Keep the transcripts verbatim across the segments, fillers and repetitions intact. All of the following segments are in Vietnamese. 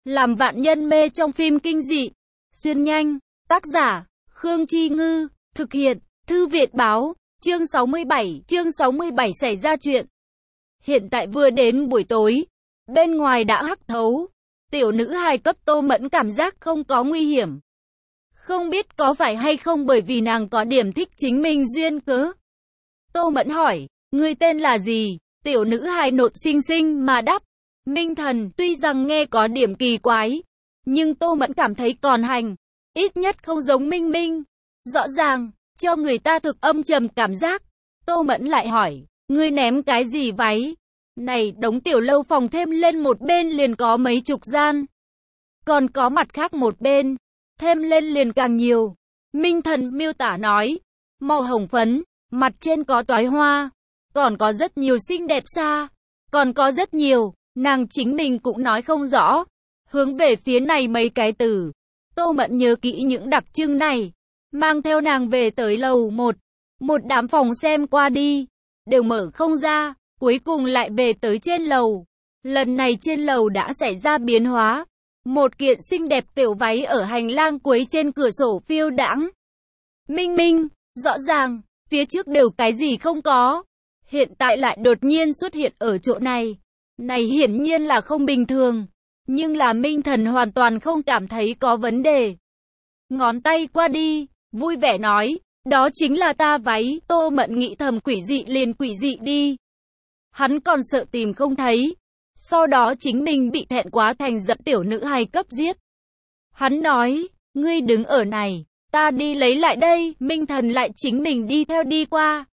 Làm vạn nhân mê trong phim kinh dị. Xuyên nhanh. Tác giả, Khương Chi Ngư. Thực hiện, Thư viện Báo. Chương sáu mươi bảy. Chương sáu mươi bảy xảy ra chuyện. Hiện tại vừa đến buổi tối. Bên ngoài đã hắc thấu. Tiểu nữ hài cấp Tô Mẫn cảm giác không có nguy hiểm. Không biết có phải hay không bởi vì nàng có điểm thích chính mình duyên cớ. Tô Mẫn hỏi, ngươi tên là gì? Tiểu nữ hài nộn xinh xinh mà đáp, Minh Thần. Tuy rằng nghe có điểm kỳ quái, nhưng Tô Mẫn cảm thấy còn hành. Ít nhất không giống Minh Minh. Rõ ràng, cho người ta thực âm trầm cảm giác. Tô Mẫn lại hỏi, ngươi ném cái gì váy? Này, đống tiểu lâu phòng thêm lên một bên liền có mấy chục gian. Còn có mặt khác một bên, thêm lên liền càng nhiều. Minh Thần miêu tả nói, màu hồng phấn, mặt trên có toái hoa, còn có rất nhiều xinh đẹp xa, còn có rất nhiều, nàng chính mình cũng nói không rõ. Hướng về phía này mấy cái từ, Tô Mẫn nhớ kỹ những đặc trưng này, mang theo nàng về tới lầu một, một đám phòng xem qua đi, đều mở không ra, cuối cùng lại về tới trên lầu. Lần này trên lầu đã xảy ra biến hóa, một kiện xinh đẹp tiểu váy ở hành lang cuối trên cửa sổ phiêu đãng. Minh Minh, rõ ràng, phía trước đều cái gì không có, hiện tại lại đột nhiên xuất hiện ở chỗ này. Này hiển nhiên là không bình thường, nhưng là Minh Thần hoàn toàn không cảm thấy có vấn đề. Ngón tay qua đi, vui vẻ nói, đó chính là ta váy. Tô Mẫn nghĩ thầm quỷ dị liền quỷ dị đi. Hắn còn sợ tìm không thấy, sau đó chính mình bị thẹn quá thành giận tiểu nữ hài cấp giết. Hắn nói, ngươi đứng ở này, ta đi lấy lại đây. Minh Thần lại chính mình đi theo đi qua.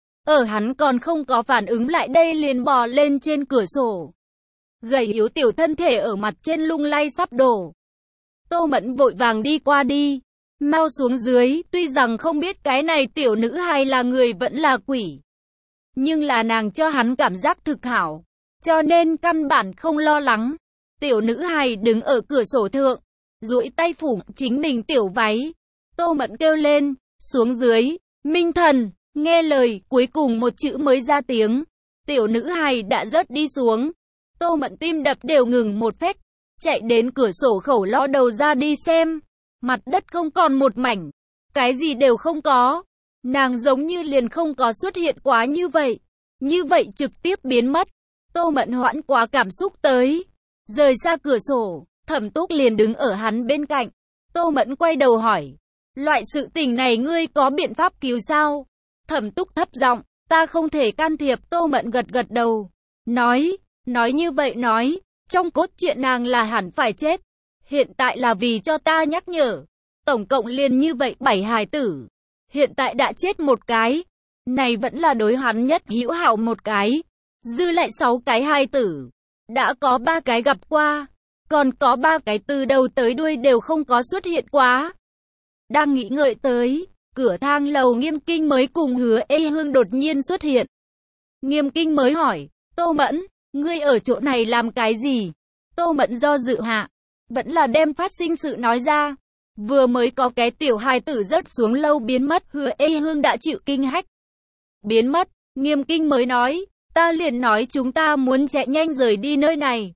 Ở hắn còn không có phản ứng lại đây liền bò lên trên cửa sổ. Gầy yếu tiểu thân thể ở mặt trên lung lay sắp đổ. Tô Mẫn vội vàng đi qua đi, mau xuống dưới. Tuy rằng không biết cái này tiểu nữ hài là người vẫn là quỷ, nhưng là nàng cho hắn cảm giác thực hảo, cho nên căn bản không lo lắng. Tiểu nữ hài đứng ở cửa sổ thượng, duỗi tay phủ chính mình tiểu váy. Tô Mẫn kêu lên, xuống dưới. Minh Thần nghe lời, cuối cùng một chữ mới ra tiếng. Tiểu nữ hài đã rớt đi xuống. Tô Mẫn tim đập đều ngừng một phách, chạy đến cửa sổ khẩu ló đầu ra đi xem. Mặt đất không còn một mảnh, cái gì đều không có. Nàng giống như liền không có xuất hiện quá như vậy, như vậy trực tiếp biến mất. Tô Mẫn hoãn quá cảm xúc tới, rời xa cửa sổ. Thẩm Túc liền đứng ở hắn bên cạnh. Tô Mẫn quay đầu hỏi, loại sự tình này ngươi có biện pháp cứu sao? Thẩm Túc thấp giọng, ta không thể can thiệp. Tô Mẫn gật gật đầu, nói, nói như vậy nói, trong cốt truyện nàng là hẳn phải chết. Hiện tại là vì cho ta nhắc nhở. Tổng cộng liền như vậy bảy hài tử, hiện tại đã chết một cái, này vẫn là đối hắn nhất hữu hảo một cái. Dư lại sáu cái hài tử, đã có ba cái gặp qua, còn có ba cái từ đầu tới đuôi đều không có xuất hiện quá. Đang nghĩ ngợi tới, cửa thang lầu Nghiêm Kinh mới cùng Hứa Ê Hương đột nhiên xuất hiện. Nghiêm Kinh mới hỏi, Tô Mẫn, ngươi ở chỗ này làm cái gì? Tô Mẫn do dự hạ, vẫn là đem phát sinh sự nói ra. Vừa mới có cái tiểu hài tử rớt xuống lâu biến mất. Hứa Ê Hương đã chịu kinh hách, biến mất. Nghiêm Kinh mới nói, ta liền nói chúng ta muốn chạy nhanh rời đi nơi này.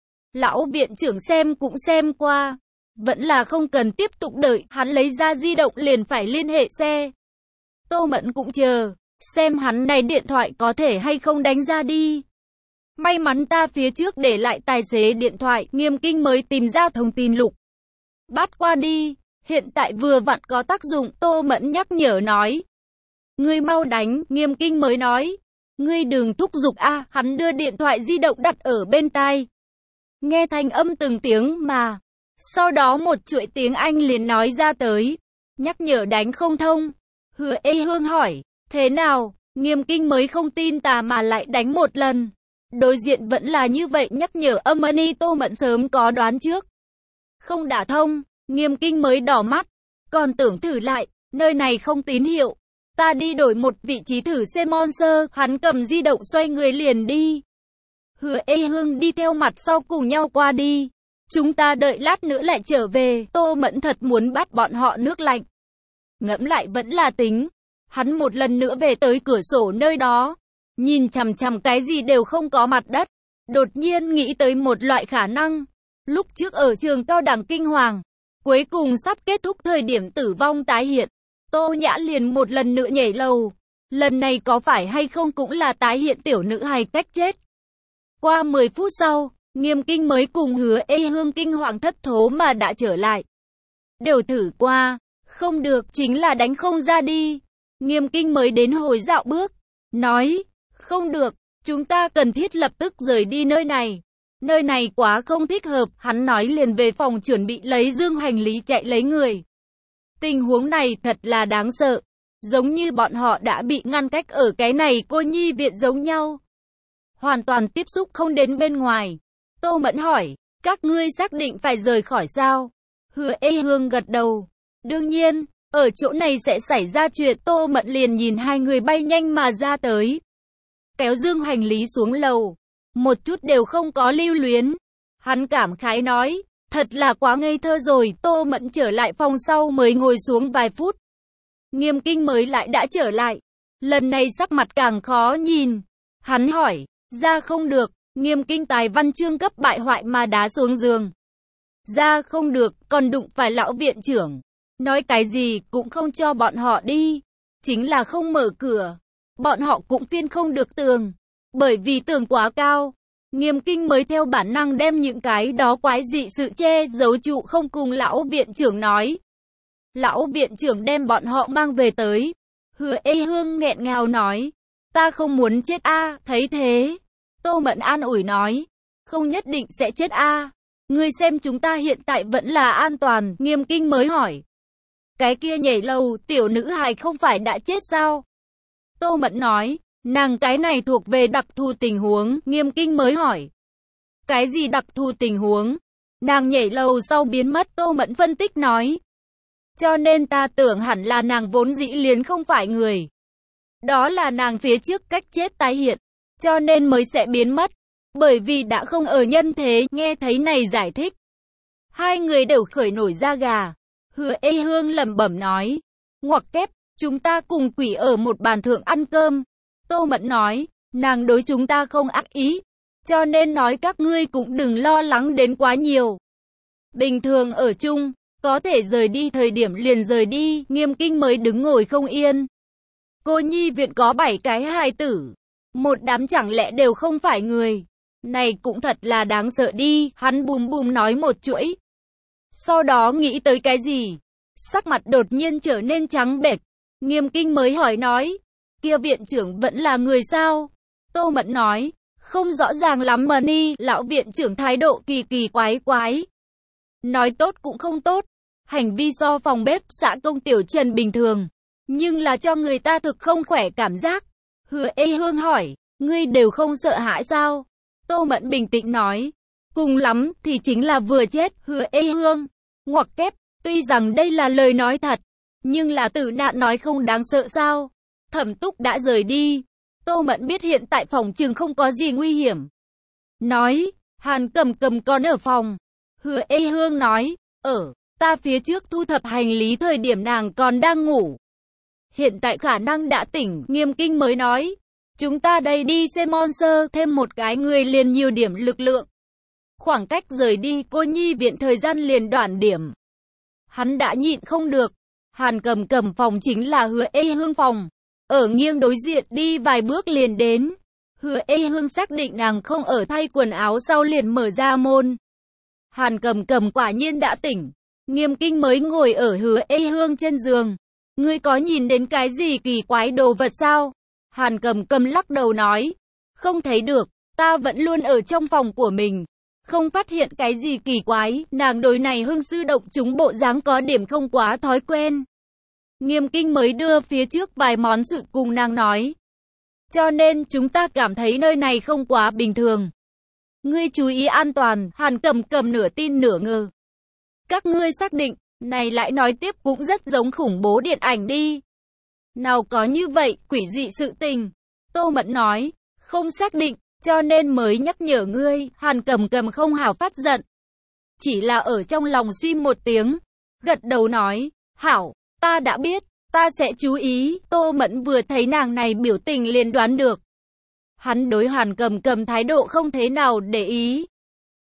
Lão viện trưởng xem cũng xem qua, vẫn là không cần tiếp tục đợi. Hắn lấy ra di động liền phải liên hệ xe. Tô Mẫn cũng chờ, xem hắn này điện thoại có thể hay không đánh ra đi. May mắn ta phía trước để lại tài xế điện thoại. Nghiêm Kinh mới tìm ra thông tin lục, bắt qua đi, hiện tại vừa vặn có tác dụng. Tô Mẫn nhắc nhở nói, ngươi mau đánh. Nghiêm Kinh mới nói, ngươi đừng thúc giục a. Hắn đưa điện thoại di động đặt ở bên tai, nghe thanh âm từng tiếng mà. Sau đó một chuỗi tiếng Anh liền nói ra tới, nhắc nhở đánh không thông. Hứa Ê Hương hỏi, thế nào? Nghiêm Kinh mới không tin tà mà lại đánh một lần. Đối diện vẫn là như vậy nhắc nhở âm ani. Tô Mẫn sớm có đoán trước, không đả thông. Nghiêm Kinh mới đỏ mắt, còn tưởng thử lại, nơi này không tín hiệu, ta đi đổi một vị trí thử xem. Monster, hắn cầm di động xoay người liền đi. Hứa Ê Hương đi theo mặt sau cùng nhau qua đi. Chúng ta đợi lát nữa lại trở về. Tô Mẫn thật muốn bắt bọn họ nước lạnh. Ngẫm lại vẫn là tính. Hắn một lần nữa về tới cửa sổ nơi đó, nhìn chằm chằm cái gì đều không có mặt đất. Đột nhiên nghĩ tới một loại khả năng, Lúc trước ở trường cao đẳng kinh hoàng, cuối cùng sắp kết thúc thời điểm tử vong tái hiện, Tô Nhã liền một lần nữa nhảy lầu. Lần này có phải hay không cũng là tái hiện tiểu nữ hài cách chết. Qua mười phút sau, Nghiêm Kinh mới cùng Hứa Ê Hương kinh hoàng thất thố mà đã trở lại. Đều thử qua, không được, chính là đánh không ra đi. Nghiêm Kinh mới đến hồi dạo bước, nói, không được, chúng ta cần thiết lập tức rời đi nơi này. Nơi này quá không thích hợp, hắn nói liền về phòng chuẩn bị lấy dương hành lý chạy lấy người. Tình huống này thật là đáng sợ, giống như bọn họ đã bị ngăn cách ở cái này cô nhi viện giống nhau. Hoàn toàn tiếp xúc không đến bên ngoài. Tô Mẫn hỏi, các ngươi xác định phải rời khỏi sao? Hứa Ê Hương gật đầu. Đương nhiên, ở chỗ này sẽ xảy ra chuyện. Tô Mẫn liền nhìn hai người bay nhanh mà ra tới. Kéo dương hành lý xuống lầu. Một chút đều không có lưu luyến. Hắn cảm khái nói, thật là quá ngây thơ rồi. Tô Mẫn trở lại phòng sau mới ngồi xuống vài phút. Nghiêm Kinh mới lại đã trở lại. Lần này sắc mặt càng khó nhìn. Hắn hỏi, ra không được. Nghiêm Kinh tài văn chương cấp bại hoại mà đá xuống giường. Ra không được, còn đụng phải lão viện trưởng. Nói cái gì cũng không cho bọn họ đi. Chính là không mở cửa. Bọn họ cũng phiên không được tường. Bởi vì tường quá cao. Nghiêm Kinh mới theo bản năng đem những cái đó quái dị sự che giấu trụ không cùng lão viện trưởng nói. Lão viện trưởng đem bọn họ mang về tới. Hứa Ê Hương nghẹn ngào nói. Ta không muốn chết a. Thấy thế, Tô Mẫn an ủi nói. Không nhất định sẽ chết a. Ngươi xem chúng ta hiện tại vẫn là an toàn. Nghiêm Kinh mới hỏi. Cái kia nhảy lầu tiểu nữ hài không phải đã chết sao? Tô Mẫn nói. Nàng cái này thuộc về đặc thù tình huống. Nghiêm Kinh mới hỏi. Cái gì đặc thù tình huống? Nàng nhảy lầu sau biến mất. Tô Mẫn phân tích nói. Cho nên ta tưởng hẳn là nàng vốn dĩ liền không phải người. Đó là nàng phía trước cách chết tái hiện. Cho nên mới sẽ biến mất. Bởi vì đã không ở nhân thế. Nghe thấy này giải thích. Hai người đều khởi nổi da gà. Hứa Ê Hương lẩm bẩm nói. Ngoặc kép, chúng ta cùng quỷ ở một bàn thượng ăn cơm. Tô Mẫn nói, nàng đối chúng ta không ác ý. Cho nên nói các ngươi cũng đừng lo lắng đến quá nhiều. Bình thường ở chung, có thể rời đi thời điểm liền rời đi. Nghiêm Kinh mới đứng ngồi không yên. Cô nhi viện có bảy cái hài tử. Một đám chẳng lẽ đều không phải người. Này cũng thật là đáng sợ đi. Hắn bùm bùm nói một chuỗi. Sau đó nghĩ tới cái gì? Sắc mặt đột nhiên trở nên trắng bệch. Nghiêm Kinh mới hỏi nói. Kia viện trưởng vẫn là người sao? Tô Mẫn nói. Không rõ ràng lắm mà ni. Lão viện trưởng thái độ kỳ kỳ quái quái. Nói tốt cũng không tốt. Hành vi so phòng bếp xã công tiểu Trần bình thường. Nhưng là cho người ta thực không khỏe cảm giác. Hứa Ê Hương hỏi. Ngươi đều không sợ hãi sao? Tô Mẫn bình tĩnh nói. Cùng lắm thì chính là vừa chết. Hứa Ê Hương. Ngoặc kép. Tuy rằng đây là lời nói thật. Nhưng là tử nạn nói không đáng sợ sao? Thẩm Túc đã rời đi. Tô Mẫn biết hiện tại phòng trường không có gì nguy hiểm. Nói. Hàn Cầm Cầm còn ở phòng. Hứa Ê Hương nói. Ở. Ta phía trước thu thập hành lý thời điểm nàng còn đang ngủ. Hiện tại khả năng đã tỉnh. Nghiêm Kinh mới nói. Chúng ta đây đi xem monster. Thêm một cái người liền nhiều điểm lực lượng. Khoảng cách rời đi cô nhi viện thời gian liền đoạn điểm. Hắn đã nhịn không được. Hàn Cầm Cầm phòng chính là Hứa Ê Hương phòng. Ở nghiêng đối diện đi vài bước liền đến. Hứa Ê Hương xác định nàng không ở thay quần áo sau liền mở ra môn. Hàn Cầm Cầm quả nhiên đã tỉnh. Nghiêm Kinh mới ngồi ở Hứa Ê Hương trên giường. Ngươi có nhìn đến cái gì kỳ quái đồ vật sao? Hàn Cầm Cầm lắc đầu nói. Không thấy được, ta vẫn luôn ở trong phòng của mình. Không phát hiện cái gì kỳ quái, nàng đối này hương sư động chúng bộ dáng có điểm không quá thói quen. Nghiêm Kinh mới đưa phía trước vài món sự cùng nàng nói. Cho nên chúng ta cảm thấy nơi này không quá bình thường. Ngươi chú ý an toàn. Hàn Cầm Cầm nửa tin nửa ngờ. Các ngươi xác định, này lại nói tiếp cũng rất giống khủng bố điện ảnh đi. Nào có như vậy, quỷ dị sự tình. Tô Mẫn nói, không xác định, cho nên mới nhắc nhở ngươi. Hàn Cầm Cầm không hảo phát giận. Chỉ là ở trong lòng suy một tiếng. Gật đầu nói, hảo, ta đã biết, ta sẽ chú ý. Tô Mẫn vừa thấy nàng này biểu tình liền đoán được. Hắn đối Hàn Cầm Cầm thái độ không thế nào để ý.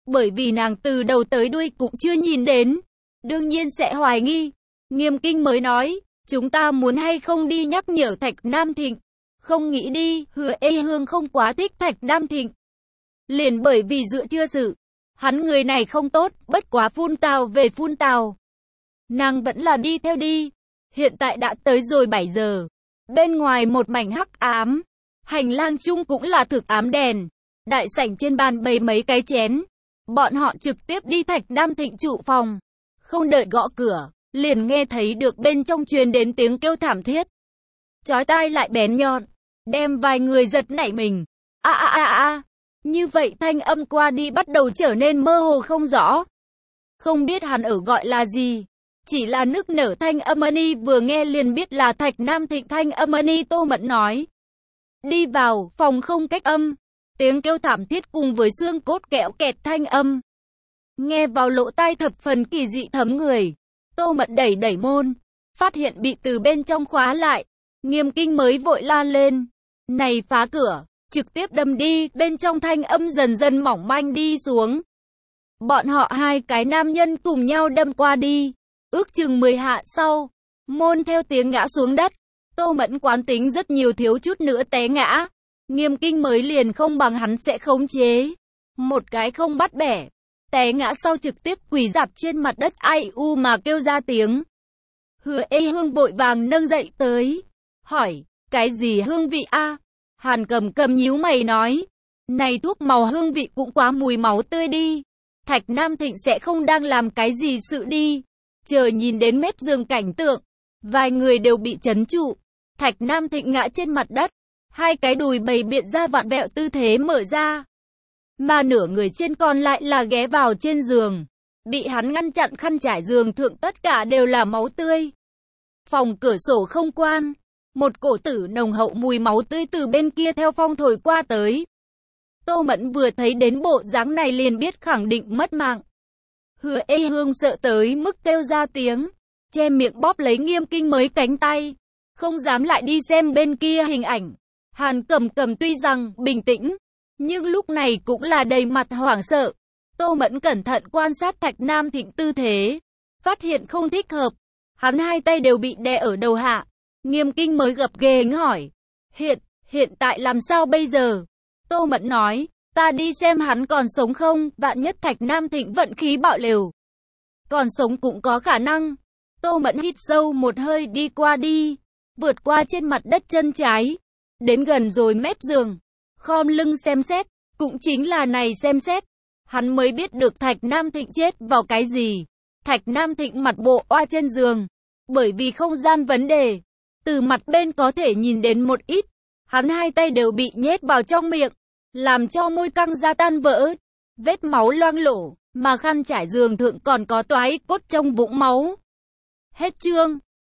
bởi vì nàng từ đầu tới đuôi cũng chưa nhìn đến, đương nhiên sẽ hoài nghi. Nghiêm Kinh mới nói, chúng ta muốn hay không đi nhắc nhở Thạch Nam Thịnh? Không nghĩ đi, Hứa Ê Hương không quá thích Thạch Nam Thịnh. Liền bởi vì giữa chưa sự, hắn người này không tốt, bất quá phun tào về phun tào. Nàng vẫn là đi theo đi. Hiện tại đã tới rồi bảy giờ. Bên ngoài một mảnh hắc ám. Hành lang chung cũng là thực ám đèn. Đại sảnh trên bàn bày mấy cái chén. Bọn họ trực tiếp đi Thạch Nam Thịnh trụ phòng. Không đợi gõ cửa, liền nghe thấy được bên trong truyền đến tiếng kêu thảm thiết. Chói tai lại bén nhọn, đem vài người giật nảy mình. A a a a. Như vậy thanh âm qua đi bắt đầu trở nên mơ hồ không rõ. Không biết hắn ở gọi là gì. Chỉ là nức nở thanh âm ani vừa nghe liền biết là Thạch Nam Thịnh thanh âm ani. Tô Mẫn nói. Đi vào, phòng không cách âm. Tiếng kêu thảm thiết cùng với xương cốt kẽo kẹt thanh âm. Nghe vào lỗ tai thập phần kỳ dị thấm người. Tô Mẫn đẩy đẩy môn. Phát hiện bị từ bên trong khóa lại. Nghiêm Kinh mới vội la lên. Này phá cửa, trực tiếp đâm đi. Bên trong thanh âm dần dần mỏng manh đi xuống. Bọn họ hai cái nam nhân cùng nhau đâm qua đi. Ước chừng mười hạ sau, môn theo tiếng ngã xuống đất. Tô Mẫn quán tính rất nhiều thiếu chút nữa té ngã. Nghiêm Kinh mới liền không bằng hắn sẽ khống chế. Một cái không bắt bẻ. Té ngã sau trực tiếp quỳ rạp trên mặt đất ai u mà kêu ra tiếng. Hứa Ê Hương vội vàng nâng dậy tới. Hỏi, cái gì hương vị a? Hàn Cầm Cầm nhíu mày nói. Này thuốc màu hương vị cũng quá mùi máu tươi đi. Thạch Nam Thịnh sẽ không đang làm cái gì sự đi. Chờ nhìn đến mép giường cảnh tượng, vài người đều bị chấn trụ. Thạch Nam Thịnh ngã trên mặt đất, hai cái đùi bày biện ra vặn vẹo tư thế mở ra. Mà nửa người trên còn lại là ghé vào trên giường. Bị hắn ngăn chặn khăn trải giường thượng tất cả đều là máu tươi. Phòng cửa sổ không quan. Một cổ tử nồng hậu mùi máu tươi từ bên kia theo phong thổi qua tới. Tô Mẫn vừa thấy đến bộ dáng này liền biết khẳng định mất mạng. Hứa Ê Hương sợ tới mức kêu ra tiếng. Che miệng bóp lấy Nghiêm Kinh mới cánh tay. Không dám lại đi xem bên kia hình ảnh. Hàn Cầm Cầm tuy rằng bình tĩnh, nhưng lúc này cũng là đầy mặt hoảng sợ. Tô Mẫn cẩn thận quan sát Thạch Nam Thịnh tư thế. Phát hiện không thích hợp. Hắn hai tay đều bị đè ở đầu hạ. Nghiêm Kinh mới gập ghềnh hỏi. Hiện, hiện tại làm sao bây giờ? Tô Mẫn nói. Ta đi xem hắn còn sống không, vạn nhất Thạch Nam Thịnh vận khí bạo lều. Còn sống cũng có khả năng. Tô Mẫn hít sâu một hơi đi qua đi. Vượt qua trên mặt đất chân trái. Đến gần rồi mép giường. Khom lưng xem xét. Cũng chính là này xem xét. Hắn mới biết được Thạch Nam Thịnh chết vào cái gì. Thạch Nam Thịnh mặt bộ oa trên giường. Bởi vì không gian vấn đề. Từ mặt bên có thể nhìn đến một ít. Hắn hai tay đều bị nhét vào trong miệng. Làm cho môi căng ra tan vỡ. Vết máu loang lổ. Mà khăn trải giường thượng còn có toái cốt trong vũng máu. Hết chương.